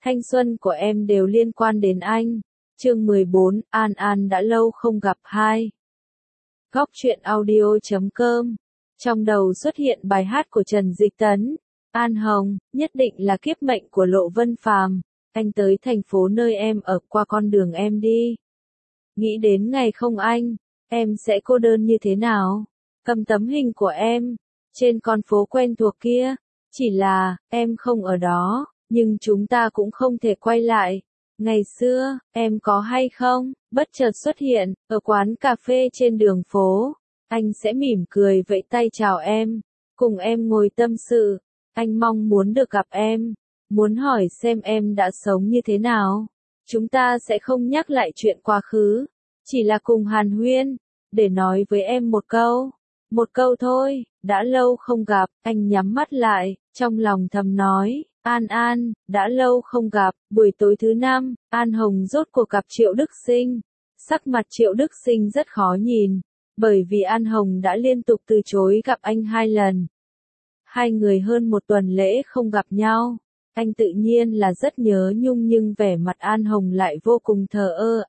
Thanh xuân của em đều liên quan đến anh. Chương 14, An An đã lâu không gặp hai. Góc truyện audio.com. Trong đầu xuất hiện bài hát của Trần Dịch Tấn. An Hồng, nhất định là kiếp mệnh của Lộ Vân Phàm. Anh tới thành phố nơi em ở qua con đường em đi. Nghĩ đến ngày không anh, em sẽ cô đơn như thế nào? Cầm tấm hình của em, trên con phố quen thuộc kia. Chỉ là, em không ở đó, nhưng chúng ta cũng không thể quay lại. Ngày xưa, em có hay không, bất chợt xuất hiện, ở quán cà phê trên đường phố. Anh sẽ mỉm cười vẫy tay chào em, cùng em ngồi tâm sự. Anh mong muốn được gặp em, muốn hỏi xem em đã sống như thế nào. Chúng ta sẽ không nhắc lại chuyện quá khứ, chỉ là cùng hàn huyên, để nói với em một câu thôi. Đã lâu không gặp, anh nhắm mắt lại, trong lòng thầm nói, An An, đã lâu không gặp. Buổi tối thứ 5, An Hồng rốt cuộc gặp Triệu Đức Sinh. Sắc mặt Triệu Đức Sinh rất khó nhìn, bởi vì An Hồng đã liên tục từ chối gặp anh 2 lần. Hai người hơn một tuần lễ không gặp nhau, anh tự nhiên là rất nhớ nhung nhưng vẻ mặt An Hồng lại vô cùng thờ ơ.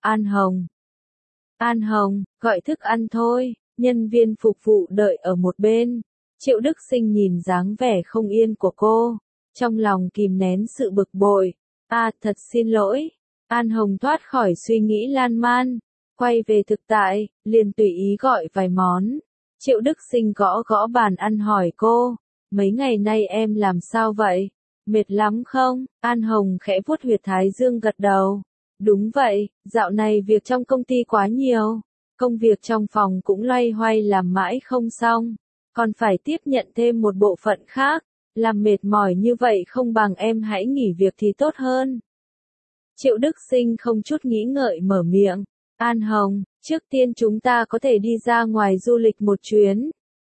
An Hồng, gọi thức ăn thôi. Nhân viên phục vụ đợi ở một bên. Triệu Đức Sinh nhìn dáng vẻ không yên của cô, trong lòng kìm nén sự bực bội. Thật xin lỗi. An Hồng thoát khỏi suy nghĩ lan man, quay về thực tại, liền tùy ý gọi vài món. Triệu Đức Sinh gõ gõ bàn ăn hỏi cô, mấy ngày nay em làm sao vậy? Mệt lắm không? An Hồng khẽ vuốt huyệt thái dương gật đầu. Đúng vậy, dạo này việc trong công ty quá nhiều. Công việc trong phòng cũng loay hoay làm mãi không xong, còn phải tiếp nhận thêm một bộ phận khác, làm mệt mỏi như vậy không bằng em hãy nghỉ việc thì tốt hơn. Triệu Đức Sinh không chút nghĩ ngợi mở miệng, An Hồng, trước tiên chúng ta có thể đi ra ngoài du lịch một chuyến,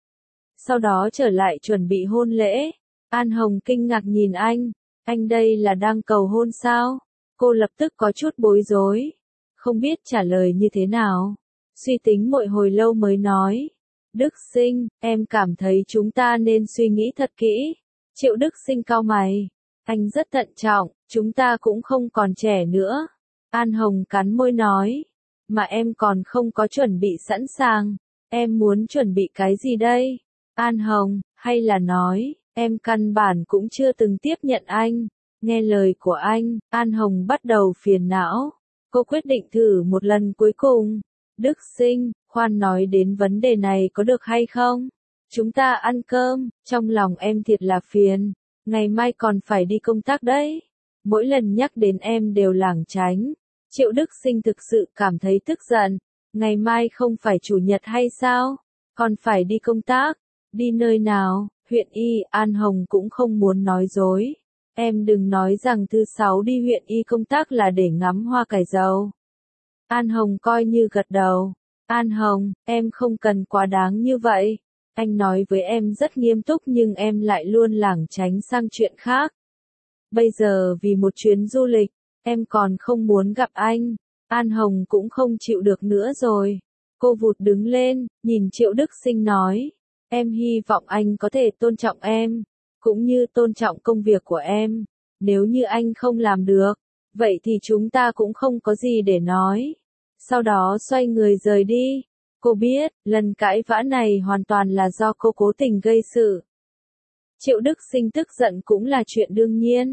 sau đó trở lại chuẩn bị hôn lễ. An Hồng kinh ngạc nhìn anh đây là đang cầu hôn sao? Cô lập tức có chút bối rối, không biết trả lời như thế nào. Suy tính một hồi lâu mới nói, Đức Sinh, em cảm thấy chúng ta nên suy nghĩ thật kỹ. Triệu Đức Sinh cau mày, anh rất thận trọng, chúng ta cũng không còn trẻ nữa. An Hồng cắn môi nói, mà em còn không có chuẩn bị sẵn sàng. Em muốn chuẩn bị cái gì đây? An Hồng, hay là nói, em căn bản cũng chưa từng tiếp nhận anh. Nghe lời của anh, An Hồng bắt đầu phiền não. Cô quyết định thử một lần cuối cùng. Đức Sinh, khoan nói đến vấn đề này có được hay không? Chúng ta ăn cơm, trong lòng em thiệt là phiền. Ngày mai còn phải đi công tác đấy. Mỗi lần nhắc đến em đều lảng tránh. Triệu Đức Sinh thực sự cảm thấy tức giận. Ngày mai không phải chủ nhật hay sao? Còn phải đi công tác. Đi nơi nào? Huyện Y. An Hồng cũng không muốn nói dối. Em đừng nói rằng thứ 6 đi huyện Y công tác là để ngắm hoa cải dầu. An Hồng coi như gật đầu. An Hồng, em không cần quá đáng như vậy. Anh nói với em rất nghiêm túc nhưng em lại luôn lảng tránh sang chuyện khác. Bây giờ vì một chuyến du lịch, em còn không muốn gặp anh. An Hồng cũng không chịu được nữa rồi. Cô vụt đứng lên, nhìn Triệu Đức Sinh nói. Em hy vọng anh có thể tôn trọng em, cũng như tôn trọng công việc của em. Nếu như anh không làm được, vậy thì chúng ta cũng không có gì để nói. Sau đó xoay người rời đi. Cô biết, lần cãi vã này hoàn toàn là do cô cố tình gây sự. Triệu Đức Sinh tức giận cũng là chuyện đương nhiên.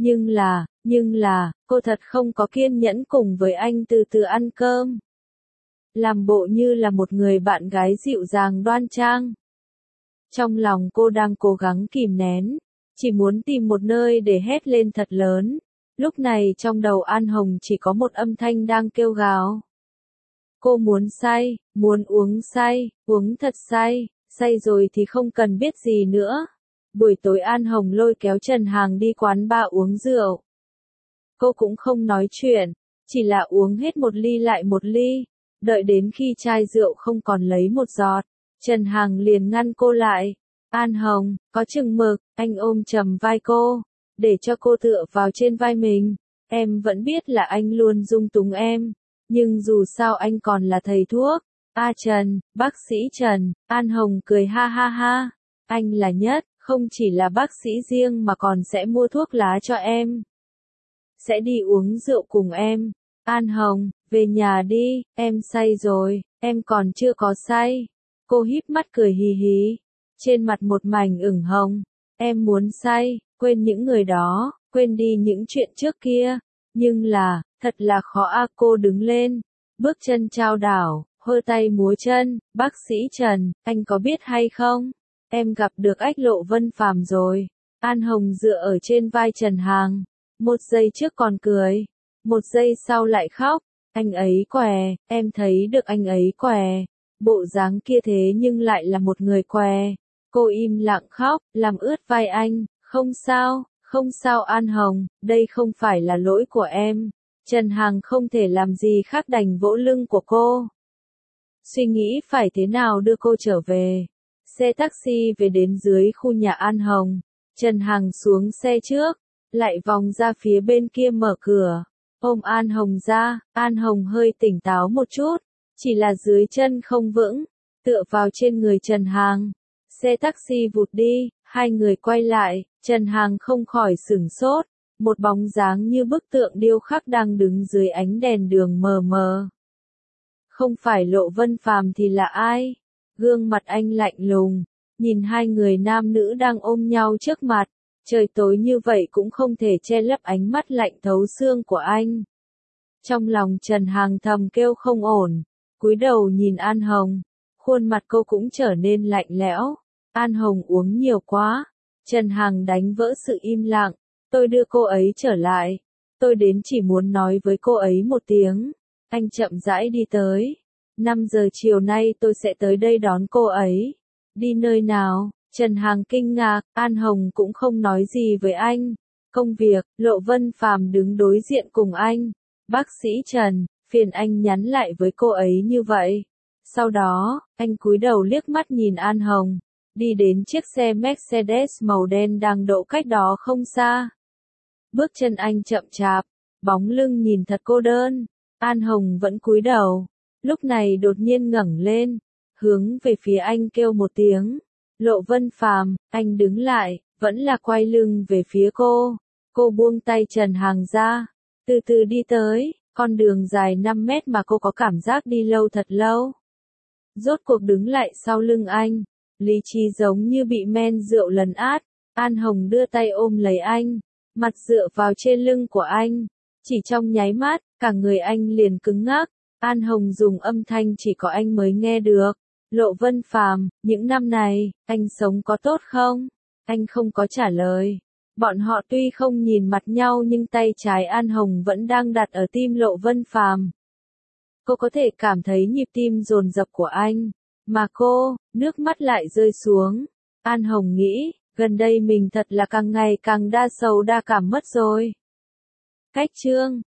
Nhưng là, cô thật không có kiên nhẫn cùng với anh từ từ ăn cơm. Làm bộ như là một người bạn gái dịu dàng đoan trang. Trong lòng cô đang cố gắng kìm nén, chỉ muốn tìm một nơi để hét lên thật lớn. Lúc này trong đầu An Hồng chỉ có một âm thanh đang kêu gào. Cô muốn say, muốn uống thật say rồi thì không cần biết gì nữa. Buổi tối An Hồng lôi kéo Trần Hàng đi quán bar uống rượu. Cô cũng không nói chuyện, chỉ là uống hết một ly lại một ly. Đợi đến khi chai rượu không còn lấy một giọt, Trần Hàng liền ngăn cô lại. An Hồng, có chừng mực. Anh ôm chầm vai cô, để cho cô tựa vào trên vai mình. Em vẫn biết là anh luôn dung túng em, nhưng dù sao anh còn là thầy thuốc. Trần, bác sĩ Trần. An Hồng cười ha ha ha. Anh là nhất, không chỉ là bác sĩ riêng mà còn sẽ mua thuốc lá cho em. sẽ đi uống rượu cùng em. An Hồng, về nhà đi, em say rồi, em còn chưa có say. Cô híp mắt cười hì hì, trên mặt một mảnh ửng hồng. Em muốn say, quên những người đó, quên đi những chuyện trước kia. Nhưng là, thật là khó a. Cô đứng lên, bước chân chao đảo, hơ tay múa chân. Bác sĩ Trần, anh có biết hay không? Em gặp được ách Lộ Vân Phàm rồi. An Hồng dựa ở trên vai Trần Hàng. Một giây trước còn cười, một giây sau lại khóc. Anh ấy què, em thấy được anh ấy què. Bộ dáng kia thế nhưng lại là một người què. Cô im lặng khóc, làm ướt vai anh. Không sao, không sao An Hồng, đây không phải là lỗi của em. Trần Hàng không thể làm gì khác đành vỗ lưng của cô. Suy nghĩ phải thế nào đưa cô trở về. Xe taxi về đến dưới khu nhà An Hồng. Trần Hàng xuống xe trước, lại vòng ra phía bên kia mở cửa, ôm An Hồng ra. An Hồng hơi tỉnh táo một chút, chỉ là dưới chân không vững, tựa vào trên người Trần Hàng. Xe taxi vụt đi, hai người quay lại, Trần Hàng không khỏi sửng sốt, một bóng dáng như bức tượng điêu khắc đang đứng dưới ánh đèn đường mờ mờ. Không phải Lộ Vân Phàm thì là ai? Gương mặt anh lạnh lùng, nhìn hai người nam nữ đang ôm nhau trước mặt. Trời tối như vậy cũng không thể che lấp ánh mắt lạnh thấu xương của anh. Trong lòng Trần Hàng thầm kêu không ổn, cúi đầu nhìn An Hồng, khuôn mặt cô cũng trở nên lạnh lẽo. An Hồng uống nhiều quá. Trần Hàng đánh vỡ sự im lặng, tôi đưa cô ấy trở lại. Tôi đến chỉ muốn nói với cô ấy một tiếng. Anh chậm rãi đi tới. 5 giờ chiều nay tôi sẽ tới đây đón cô ấy. Đi nơi nào? Trần Hàng kinh ngạc, An Hồng cũng không nói gì với anh. Công việc, Lộ Vân Phàm đứng đối diện cùng anh. Bác sĩ Trần, phiền anh nhắn lại với cô ấy như vậy. Sau đó, anh cúi đầu liếc mắt nhìn An Hồng, đi đến chiếc xe Mercedes màu đen đang đỗ cách đó không xa. Bước chân anh chậm chạp, bóng lưng nhìn thật cô đơn. An Hồng vẫn cúi đầu, lúc này đột nhiên ngẩng lên, hướng về phía anh kêu một tiếng. Lộ Vân Phàm, anh đứng lại, vẫn là quay lưng về phía cô. Cô buông tay Trần Hàng ra, từ từ đi tới, con đường dài 5 mét mà cô có cảm giác đi lâu thật lâu. Rốt cuộc đứng lại sau lưng anh, lý trí giống như bị men rượu lấn át. An Hồng đưa tay ôm lấy anh, mặt dựa vào trên lưng của anh. Chỉ trong nháy mắt, cả người anh liền cứng ngắc. An Hồng dùng âm thanh chỉ có anh mới nghe được. Lộ Vân Phàm, những năm này, anh sống có tốt không? Anh không có trả lời. Bọn họ tuy không nhìn mặt nhau nhưng tay trái An Hồng vẫn đang đặt ở tim Lộ Vân Phàm. Cô có thể cảm thấy nhịp tim dồn dập của anh. Mà cô, nước mắt lại rơi xuống. An Hồng nghĩ, gần đây mình thật là càng ngày càng đa sầu đa cảm mất rồi. Cách chương